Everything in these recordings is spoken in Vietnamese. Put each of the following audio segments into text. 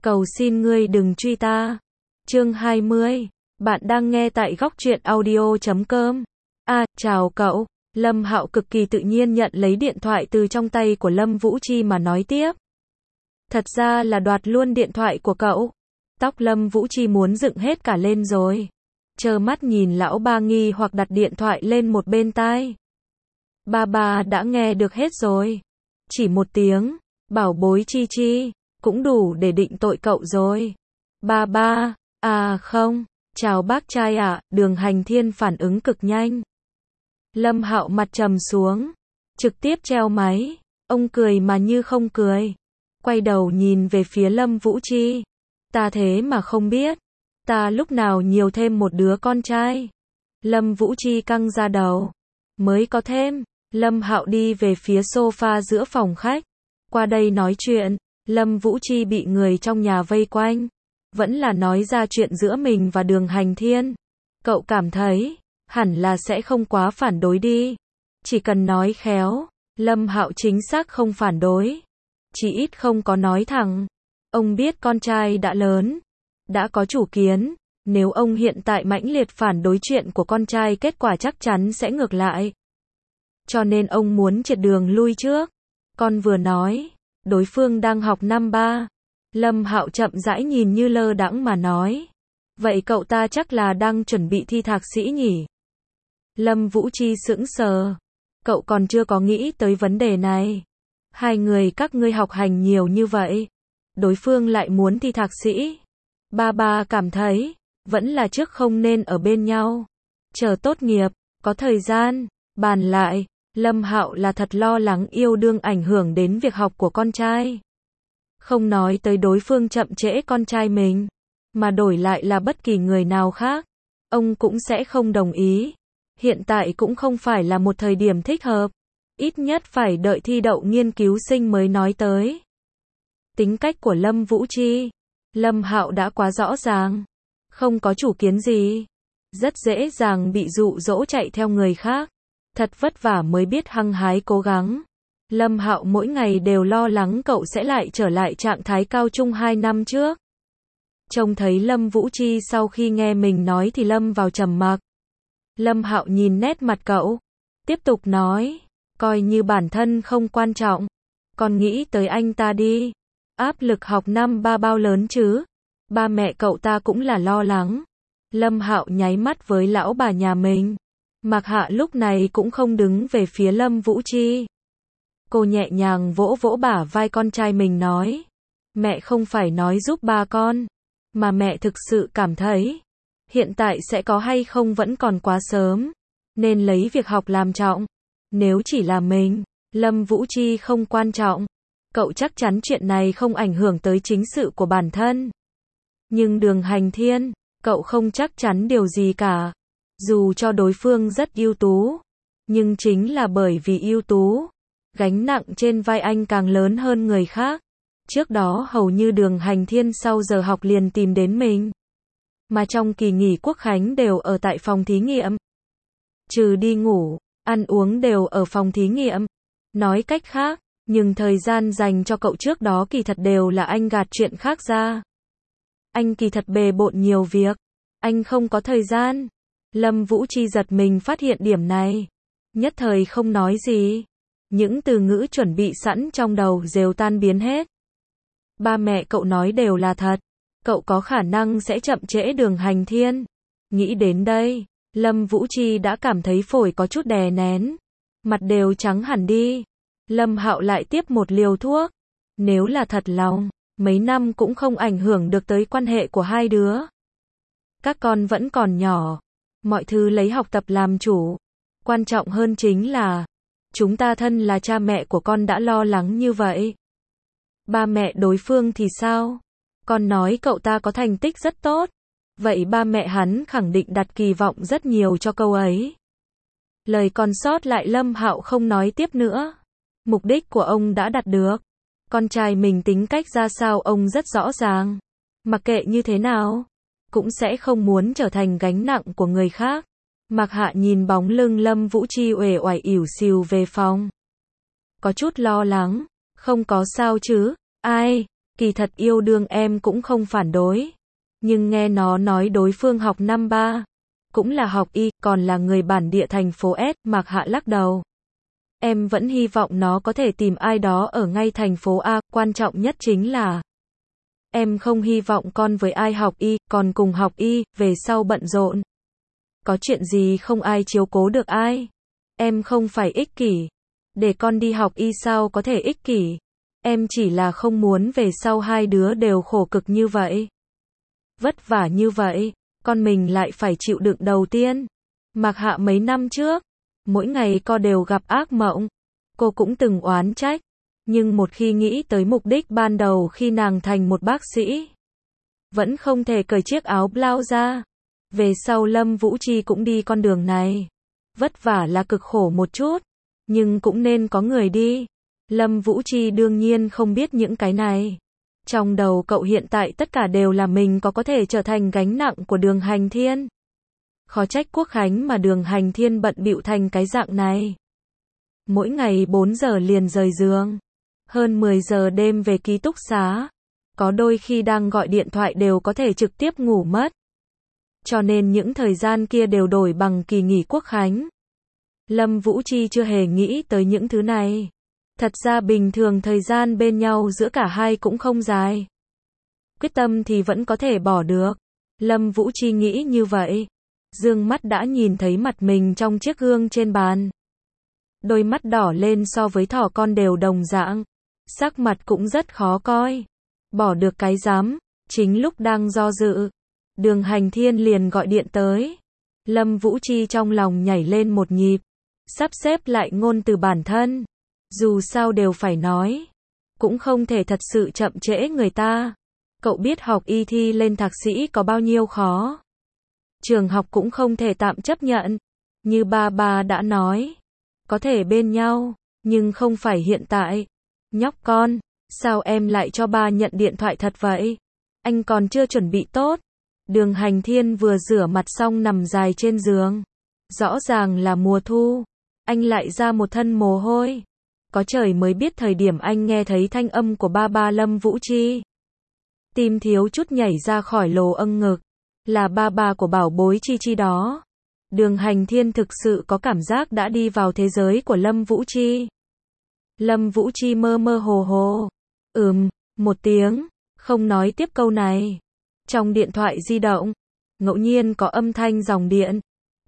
Cầu xin ngươi đừng truy ta. Chương 20. Bạn đang nghe tại góc truyện audio.com. Chào cậu. Lâm Hạo cực kỳ tự nhiên nhận lấy điện thoại từ trong tay của Lâm Vũ Chi mà nói tiếp. Thật ra là đoạt luôn điện thoại của cậu. Tóc Lâm Vũ Chi muốn dựng hết cả lên rồi. Trơ mắt nhìn lão ba nghi hoặc đặt điện thoại lên một bên tai. Ba đã nghe được hết rồi. Chỉ một tiếng, bảo bối Chi Chi, cũng đủ để định tội cậu rồi. Ba, không, chào bác trai ạ. Đường Hành Thiên phản ứng cực nhanh. Lâm Hạo mặt trầm xuống, trực tiếp treo máy. Ông cười mà như không cười, quay đầu nhìn về phía Lâm Vũ Chi. Ta thế mà không biết, ta lúc nào nhiều thêm một đứa con trai. Lâm Vũ Chi căng ra đầu, mới có thêm. Lâm Hạo đi về phía sofa giữa phòng khách. Qua đây nói chuyện. Lâm Vũ Chi bị người trong nhà vây quanh, vẫn là nói ra chuyện giữa mình và Đường Hành Thiên. Cậu cảm thấy hẳn là sẽ không quá phản đối đi. Chỉ cần nói khéo. Lâm Hạo chính xác không phản đối, chỉ ít không có nói thẳng. Ông biết con trai đã lớn, đã có chủ kiến. Nếu ông hiện tại mãnh liệt phản đối chuyện của con trai, kết quả chắc chắn sẽ ngược lại. Cho nên ông muốn triệt đường lui trước. Con vừa nói, đối phương đang học năm 3. Lâm Hạo chậm rãi nhìn như lơ đãng mà nói. Vậy cậu ta chắc là đang chuẩn bị thi thạc sĩ nhỉ? Lâm Vũ Chi sững sờ. Cậu còn chưa có nghĩ tới vấn đề này. Hai người các ngươi học hành nhiều như vậy, đối phương lại muốn thi thạc sĩ. Ba cảm thấy, vẫn là trước không nên ở bên nhau. Chờ tốt nghiệp, có thời gian, bàn lại. Lâm Hạo là thật lo lắng yêu đương ảnh hưởng đến việc học của con trai. Không nói tới đối phương chậm trễ con trai mình, mà đổi lại là bất kỳ người nào khác, ông cũng sẽ không đồng ý. Hiện tại cũng không phải là một thời điểm thích hợp. Ít nhất phải đợi thi đậu nghiên cứu sinh mới nói tới. Tính cách của Lâm Vũ Chi, Lâm Hạo đã quá rõ ràng. Không có chủ kiến gì, rất dễ dàng bị dụ dỗ chạy theo người khác. Thật vất vả mới biết hăng hái cố gắng. Lâm Hạo mỗi ngày đều lo lắng cậu sẽ lại trở lại trạng thái cao trung 2 năm trước. Trông thấy Lâm Vũ Chi sau khi nghe mình nói thì lâm vào trầm mặc. Lâm Hạo nhìn nét mặt cậu, tiếp tục nói, coi như bản thân không quan trọng, còn nghĩ tới anh ta đi. Áp lực học năm 3 bao lớn chứ? Ba mẹ cậu ta cũng là lo lắng. Lâm Hạo nháy mắt với lão bà nhà mình. Mạc Hạ lúc này cũng không đứng về phía Lâm Vũ Chi. Cô nhẹ nhàng vỗ vỗ bả vai con trai mình nói, mẹ không phải nói giúp ba con, mà mẹ thực sự cảm thấy, hiện tại sẽ có hay không vẫn còn quá sớm, nên lấy việc học làm trọng. Nếu chỉ là mình, Lâm Vũ Chi không quan trọng, cậu chắc chắn chuyện này không ảnh hưởng tới chính sự của bản thân. Nhưng Đường Hành Thiên, cậu không chắc chắn điều gì cả. Dù cho đối phương rất ưu tú, nhưng chính là bởi vì ưu tú, gánh nặng trên vai anh càng lớn hơn người khác. Trước đó hầu như Đường Hành Thiên sau giờ học liền tìm đến mình, mà trong kỳ nghỉ quốc khánh đều ở tại phòng thí nghiệm. Trừ đi ngủ, ăn uống đều ở phòng thí nghiệm. Nói cách khác, nhưng thời gian dành cho cậu trước đó kỳ thật đều là anh gạt chuyện khác ra. Anh kỳ thật bề bộn nhiều việc, anh không có thời gian. Lâm Vũ Chi giật mình phát hiện điểm này, nhất thời không nói gì. Những từ ngữ chuẩn bị sẵn trong đầu đều tan biến hết. Ba mẹ cậu nói đều là thật, cậu có khả năng sẽ chậm trễ Đường Hành Thiên. Nghĩ đến đây, Lâm Vũ Chi đã cảm thấy phổi có chút đè nén, mặt đều trắng hẳn đi. Lâm Hạo lại tiếp một liều thuốc. Nếu là thật lòng, mấy năm cũng không ảnh hưởng được tới quan hệ của hai đứa. Các con vẫn còn nhỏ, mọi thứ lấy học tập làm chủ. Quan trọng hơn chính là, chúng ta thân là cha mẹ của con đã lo lắng như vậy. Ba mẹ đối phương thì sao? Con nói cậu ta có thành tích rất tốt. Vậy ba mẹ hắn khẳng định đặt kỳ vọng rất nhiều cho câu ấy. Lời còn sót lại Lâm Hạo không nói tiếp nữa. Mục đích của ông đã đạt được. Con trai mình tính cách ra sao ông rất rõ ràng. Mặc kệ như thế nào, cũng sẽ không muốn trở thành gánh nặng của người khác. Mạc Hạ nhìn bóng lưng Lâm Vũ Chi uể oải ỉu xìu về phòng, có chút lo lắng. Không có sao chứ? Ai? Kỳ thật yêu đương em cũng không phản đối. Nhưng nghe nó nói đối phương học năm 3, cũng là học y, còn là người bản địa thành phố S, Mạc Hạ lắc đầu. Em vẫn hy vọng nó có thể tìm ai đó ở ngay thành phố A, quan trọng nhất chính là em không hy vọng con với ai học y, còn cùng học y, về sau bận rộn. Có chuyện gì không ai chiếu cố được ai. Em không phải ích kỷ. Để con đi học y sao có thể ích kỷ. Em chỉ là không muốn về sau hai đứa đều khổ cực như vậy. Vất vả như vậy, con mình lại phải chịu đựng đầu tiên. Mạc Hạ mấy năm trước, mỗi ngày cô đều gặp ác mộng. Cô cũng từng oán trách. Nhưng một khi nghĩ tới mục đích ban đầu khi nàng thành một bác sĩ, vẫn không thể cởi chiếc áo blau ra. Về sau Lâm Vũ Chi cũng đi con đường này. Vất vả là cực khổ một chút, nhưng cũng nên có người đi. Lâm Vũ Chi đương nhiên không biết những cái này. Trong đầu cậu hiện tại tất cả đều là mình có thể trở thành gánh nặng của Đường Hành Thiên. Khó trách Quốc Khánh mà Đường Hành Thiên bận bịu thành cái dạng này. Mỗi ngày 4 giờ liền rời giường, hơn 10 giờ đêm về ký túc xá. Có đôi khi đang gọi điện thoại đều có thể trực tiếp ngủ mất. Cho nên những thời gian kia đều đổi bằng kỳ nghỉ Quốc Khánh. Lâm Vũ Chi chưa hề nghĩ tới những thứ này. Thật ra bình thường thời gian bên nhau giữa cả hai cũng không dài. Quyết tâm thì vẫn có thể bỏ được. Lâm Vũ Chi nghĩ như vậy. Dương mắt đã nhìn thấy mặt mình trong chiếc gương trên bàn. Đôi mắt đỏ lên so với thỏ con đều đồng dạng. Sắc mặt cũng rất khó coi. Bỏ được cái dám. Chính lúc đang do dự, Đường Hành Thiên liền gọi điện tới. Lâm Vũ Chi trong lòng nhảy lên một nhịp. Sắp xếp lại ngôn từ bản thân. Dù sao đều phải nói. Cũng không thể thật sự chậm trễ người ta. Cậu biết học y thi lên thạc sĩ có bao nhiêu khó. Trường học cũng không thể tạm chấp nhận. Như ba đã nói. Có thể bên nhau, nhưng không phải hiện tại. Nhóc con, sao em lại cho ba nhận điện thoại thật vậy? Anh còn chưa chuẩn bị tốt. Đường Hành Thiên vừa rửa mặt xong nằm dài trên giường. Rõ ràng là mùa thu. Anh lại ra một thân mồ hôi. Có trời mới biết thời điểm anh nghe thấy thanh âm của ba Lâm Vũ Chi. Tim thiếu chút nhảy ra khỏi lồ âng ngực. Là ba của bảo bối Chi Chi đó. Đường Hành Thiên thực sự có cảm giác đã đi vào thế giới của Lâm Vũ Chi. Lâm Vũ Chi mơ mơ hồ hồ. Một tiếng, không nói tiếp câu này. Trong điện thoại di động, ngẫu nhiên có âm thanh dòng điện.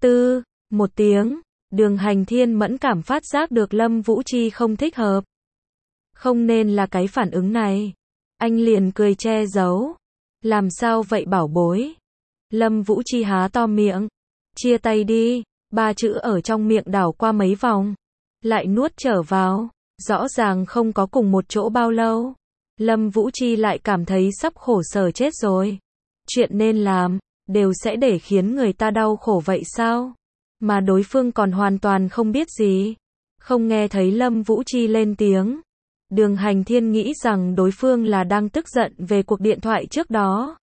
Một tiếng, Đường Hành Thiên mẫn cảm phát giác được Lâm Vũ Chi không thích hợp. Không nên là cái phản ứng này. Anh liền cười che giấu. Làm sao vậy bảo bối? Lâm Vũ Chi há to miệng. Chia tay đi. 3 chữ ở trong miệng đảo qua mấy vòng. Lại nuốt trở vào. Rõ ràng không có cùng một chỗ bao lâu. Lâm Vũ Chi lại cảm thấy sắp khổ sở chết rồi. Chuyện nên làm, đều sẽ để khiến người ta đau khổ vậy sao? Mà đối phương còn hoàn toàn không biết gì. Không nghe thấy Lâm Vũ Chi lên tiếng. Đường Hành Thiên nghĩ rằng đối phương là đang tức giận về cuộc điện thoại trước đó.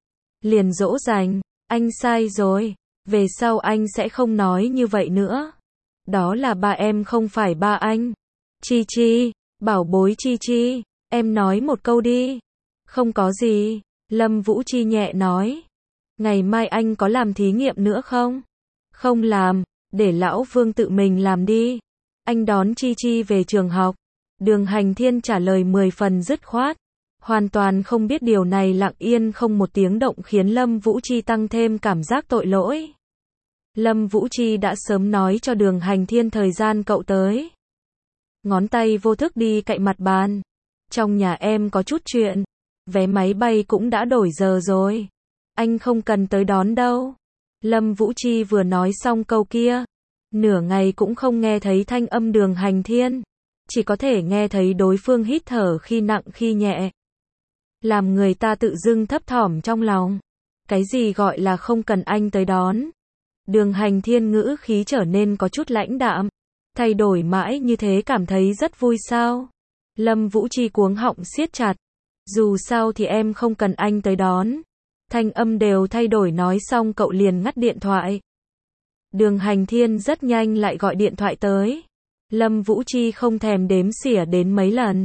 Liền dỗ dành, anh sai rồi. Về sau anh sẽ không nói như vậy nữa. Đó là ba em không phải ba anh. Chi Chi, bảo bối Chi Chi, em nói một câu đi. Không có gì, Lâm Vũ Chi nhẹ nói. Ngày mai anh có làm thí nghiệm nữa không? Không làm, để lão Vương tự mình làm đi. Anh đón Chi Chi về trường học. Đường Hành Thiên trả lời 10 phần dứt khoát. Hoàn toàn không biết điều này lặng yên không một tiếng động khiến Lâm Vũ Chi tăng thêm cảm giác tội lỗi. Lâm Vũ Chi đã sớm nói cho Đường Hành Thiên thời gian cậu tới. Ngón tay vô thức đi cạnh mặt bàn. Trong nhà em có chút chuyện. Vé máy bay cũng đã đổi giờ rồi. Anh không cần tới đón đâu. Lâm Vũ Chi vừa nói xong câu kia. Nửa ngày cũng không nghe thấy thanh âm Đường Hành Thiên. Chỉ có thể nghe thấy đối phương hít thở khi nặng khi nhẹ. Làm người ta tự dưng thấp thỏm trong lòng. Cái gì gọi là không cần anh tới đón? Đường Hành Thiên ngữ khí trở nên có chút lãnh đạm. Thay đổi mãi như thế cảm thấy rất vui sao? Lâm Vũ Chi cuống họng siết chặt. Dù sao thì em không cần anh tới đón. Thanh âm đều thay đổi nói xong cậu liền ngắt điện thoại. Đường Hành Thiên rất nhanh lại gọi điện thoại tới. Lâm Vũ Chi không thèm đếm xỉa đến mấy lần.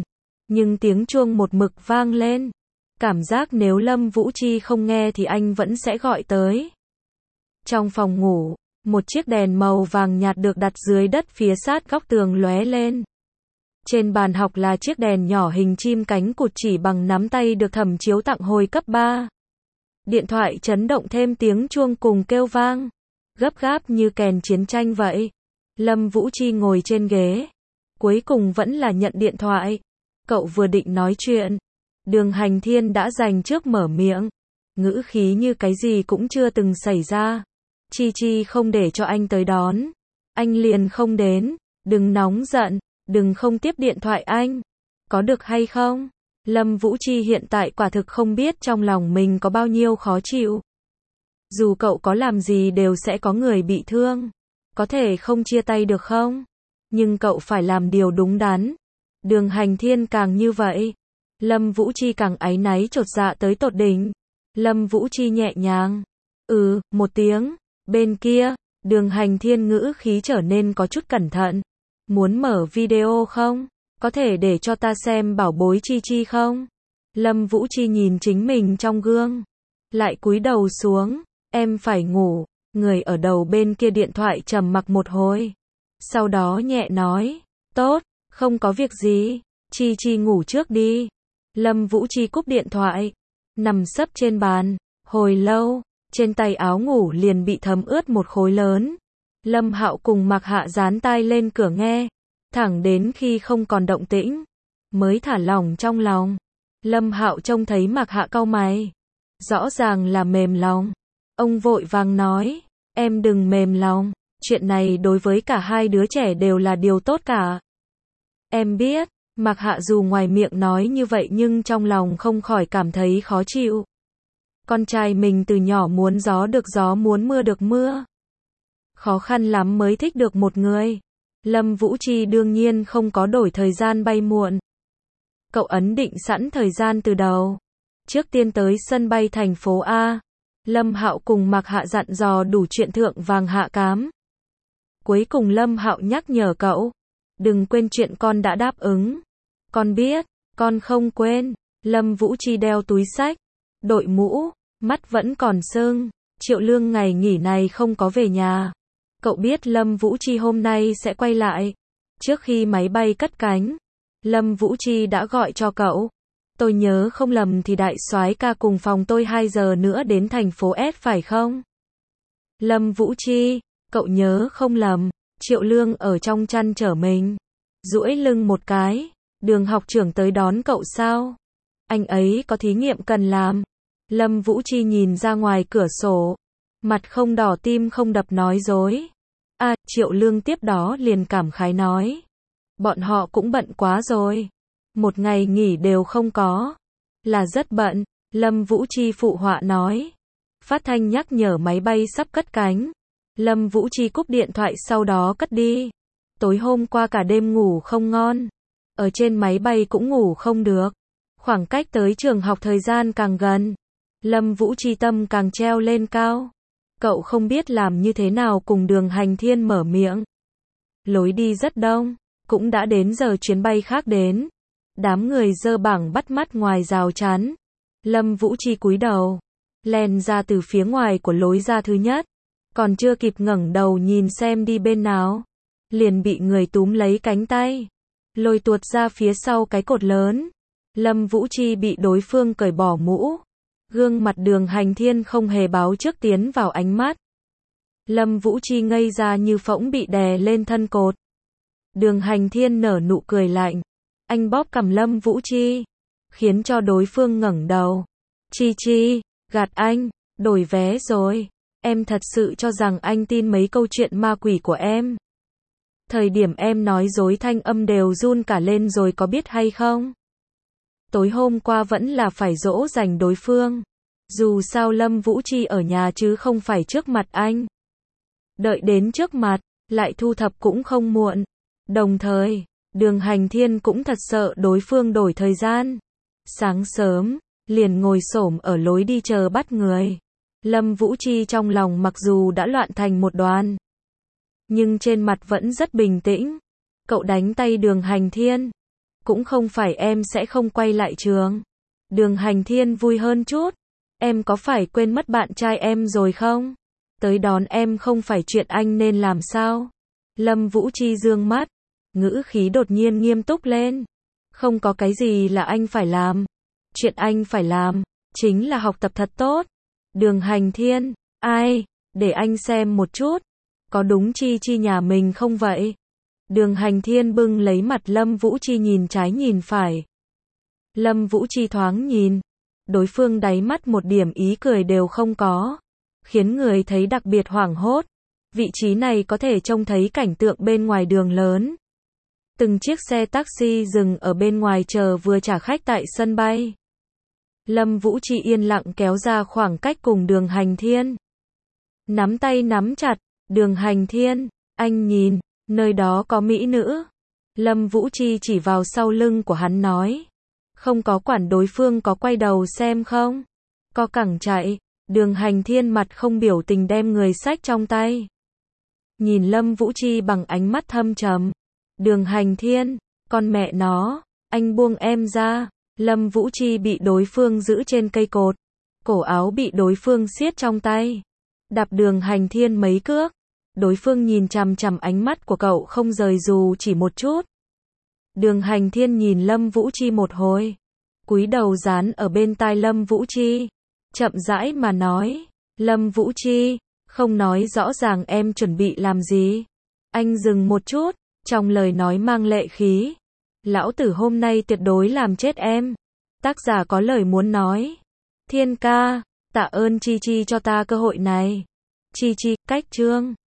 Nhưng tiếng chuông một mực vang lên. Cảm giác nếu Lâm Vũ Chi không nghe thì anh vẫn sẽ gọi tới. Trong phòng ngủ, một chiếc đèn màu vàng nhạt được đặt dưới đất phía sát góc tường lóe lên. Trên bàn học là chiếc đèn nhỏ hình chim cánh cụt chỉ bằng nắm tay được Thẩm Chiếu tặng hồi cấp 3. Điện thoại chấn động thêm tiếng chuông cùng kêu vang. Gấp gáp như kèn chiến tranh vậy. Lâm Vũ Chi ngồi trên ghế. Cuối cùng vẫn là nhận điện thoại. Cậu vừa định nói chuyện. Đường Hành Thiên đã giành trước mở miệng. Ngữ khí như cái gì cũng chưa từng xảy ra. Chi Chi không để cho anh tới đón. Anh liền không đến. Đừng nóng giận. Đừng không tiếp điện thoại anh. Có được hay không? Lâm Vũ Chi hiện tại quả thực không biết trong lòng mình có bao nhiêu khó chịu. Dù cậu có làm gì đều sẽ có người bị thương. Có thể không chia tay được không? Nhưng cậu phải làm điều đúng đắn. Đường Hành Thiên càng như vậy. Lâm Vũ Chi càng áy náy chột dạ tới tột đỉnh. Lâm Vũ Chi nhẹ nhàng. Một tiếng. Bên kia, Đường Hành Thiên ngữ khí trở nên có chút cẩn thận. Muốn mở video không? Có thể để cho ta xem bảo bối Chi Chi không? Lâm Vũ Chi nhìn chính mình trong gương. Lại cúi đầu xuống. Em phải ngủ. Người ở đầu bên kia điện thoại trầm mặc một hồi. Sau đó nhẹ nói. Tốt, không có việc gì. Chi Chi ngủ trước đi. Lâm Vũ Chi cúp điện thoại. Nằm sấp trên bàn. Hồi lâu, trên tay áo ngủ liền bị thấm ướt một khối lớn. Lâm Hạo cùng Mạc Hạ dán tai lên cửa nghe. Thẳng đến khi không còn động tĩnh. Mới thả lỏng trong lòng. Lâm Hạo trông thấy Mạc Hạ cau mày. Rõ ràng là mềm lòng. Ông vội vàng nói. Em đừng mềm lòng. Chuyện này đối với cả hai đứa trẻ đều là điều tốt cả. Em biết. Mạc Hạ dù ngoài miệng nói như vậy nhưng trong lòng không khỏi cảm thấy khó chịu. Con trai mình từ nhỏ muốn gió được gió muốn mưa được mưa. Khó khăn lắm mới thích được một người. Lâm Vũ Chi đương nhiên không có đổi thời gian bay muộn. Cậu ấn định sẵn thời gian từ đầu. Trước tiên tới sân bay thành phố A. Lâm Hạo cùng Mạc Hạ dặn dò đủ chuyện thượng vàng hạ cám. Cuối cùng Lâm Hạo nhắc nhở cậu. Đừng quên chuyện con đã đáp ứng. Con biết, con không quên. Lâm Vũ Chi đeo túi xách, đội mũ, mắt vẫn còn sưng. Triệu Lương ngày nghỉ này không có về nhà. Cậu biết Lâm Vũ Chi hôm nay sẽ quay lại. Trước khi máy bay cất cánh, Lâm Vũ Chi đã gọi cho cậu. Tôi nhớ không lầm thì đại soái ca cùng phòng tôi 2 giờ nữa đến thành phố S phải không? Lâm Vũ Chi, cậu nhớ không lầm. Triệu Lương ở trong chăn trở mình, duỗi lưng một cái. Đường học trưởng tới đón cậu sao? Anh ấy có thí nghiệm cần làm. Lâm Vũ Chi nhìn ra ngoài cửa sổ. Mặt không đỏ tim không đập nói dối. Triệu Lương tiếp đó liền cảm khái nói. Bọn họ cũng bận quá rồi. Một ngày nghỉ đều không có. Là rất bận. Lâm Vũ Chi phụ họa nói. Phát thanh nhắc nhở máy bay sắp cất cánh. Lâm Vũ Chi cúp điện thoại sau đó cất đi. Tối hôm qua cả đêm ngủ không ngon. Ở trên máy bay cũng ngủ không được. Khoảng cách tới trường học thời gian càng gần. Lâm Vũ Chi tâm càng treo lên cao. Cậu không biết làm như thế nào cùng Đường Hành Thiên mở miệng. Lối đi rất đông. Cũng đã đến giờ chuyến bay khác đến. Đám người dơ bảng bắt mắt ngoài rào chắn. Lâm Vũ Chi cúi đầu. Len ra từ phía ngoài của lối ra thứ nhất. Còn chưa kịp ngẩng đầu nhìn xem đi bên nào. Liền bị người túm lấy cánh tay. Lôi tuột ra phía sau cái cột lớn. Lâm Vũ Chi bị đối phương cởi bỏ mũ. Gương mặt Đường Hành Thiên không hề báo trước tiến vào ánh mắt. Lâm Vũ Chi ngây ra như phỗng bị đè lên thân cột. Đường Hành Thiên nở nụ cười lạnh. Anh bóp cằm Lâm Vũ Chi, khiến cho đối phương ngẩng đầu. Chi Chi, gạt anh, đổi vé rồi. Em thật sự cho rằng anh tin mấy câu chuyện ma quỷ của em. Thời điểm em nói dối thanh âm đều run cả lên rồi có biết hay không? Tối hôm qua vẫn là phải dỗ dành đối phương. Dù sao Lâm Vũ Chi ở nhà chứ không phải trước mặt anh. Đợi đến trước mặt, lại thu thập cũng không muộn. Đồng thời, Đường Hành Thiên cũng thật sợ đối phương đổi thời gian. Sáng sớm, liền ngồi xổm ở lối đi chờ bắt người. Lâm Vũ Chi trong lòng mặc dù đã loạn thành một đoàn, nhưng trên mặt vẫn rất bình tĩnh. Cậu đánh tay Đường Hành Thiên. Cũng không phải em sẽ không quay lại trường. Đường Hành Thiên vui hơn chút. Em có phải quên mất bạn trai em rồi không? Tới đón em không phải chuyện anh nên làm sao? Lâm Vũ Chi dương mắt, ngữ khí đột nhiên nghiêm túc lên. Không có cái gì là anh phải làm. Chuyện anh phải làm, chính là học tập thật tốt. Đường Hành Thiên, ai, để anh xem một chút. Có đúng Chi Chi nhà mình không vậy? Đường Hành Thiên bưng lấy mặt Lâm Vũ Chi nhìn trái nhìn phải. Lâm Vũ Chi thoáng nhìn. Đối phương đáy mắt một điểm ý cười đều không có. Khiến người thấy đặc biệt hoảng hốt. Vị trí này có thể trông thấy cảnh tượng bên ngoài đường lớn. Từng chiếc xe taxi dừng ở bên ngoài chờ vừa trả khách tại sân bay. Lâm Vũ Chi yên lặng kéo ra khoảng cách cùng Đường Hành Thiên. Nắm tay nắm chặt, Đường Hành Thiên, anh nhìn, nơi đó có mỹ nữ. Lâm Vũ Chi chỉ vào sau lưng của hắn nói. Không có quản đối phương có quay đầu xem không. Có cẳng chạy, Đường Hành Thiên mặt không biểu tình đem người xách trong tay. Nhìn Lâm Vũ Chi bằng ánh mắt thâm trầm. Đường Hành Thiên, con mẹ nó, anh buông em ra. Lâm Vũ Chi bị đối phương giữ trên cây cột. Cổ áo bị đối phương siết trong tay. Đạp Đường Hành Thiên mấy cước. Đối phương nhìn chằm chằm ánh mắt của cậu không rời dù chỉ một chút. Đường Hành Thiên nhìn Lâm Vũ Chi một hồi. Cúi đầu dán ở bên tai Lâm Vũ Chi. Chậm rãi mà nói. Lâm Vũ Chi, không nói rõ ràng em chuẩn bị làm gì. Anh dừng một chút, trong lời nói mang lệ khí. Lão tử hôm nay tuyệt đối làm chết em. Tác giả có lời muốn nói. Thiên ca, tạ ơn Chi Chi cho ta cơ hội này. Chi Chi, cách chương.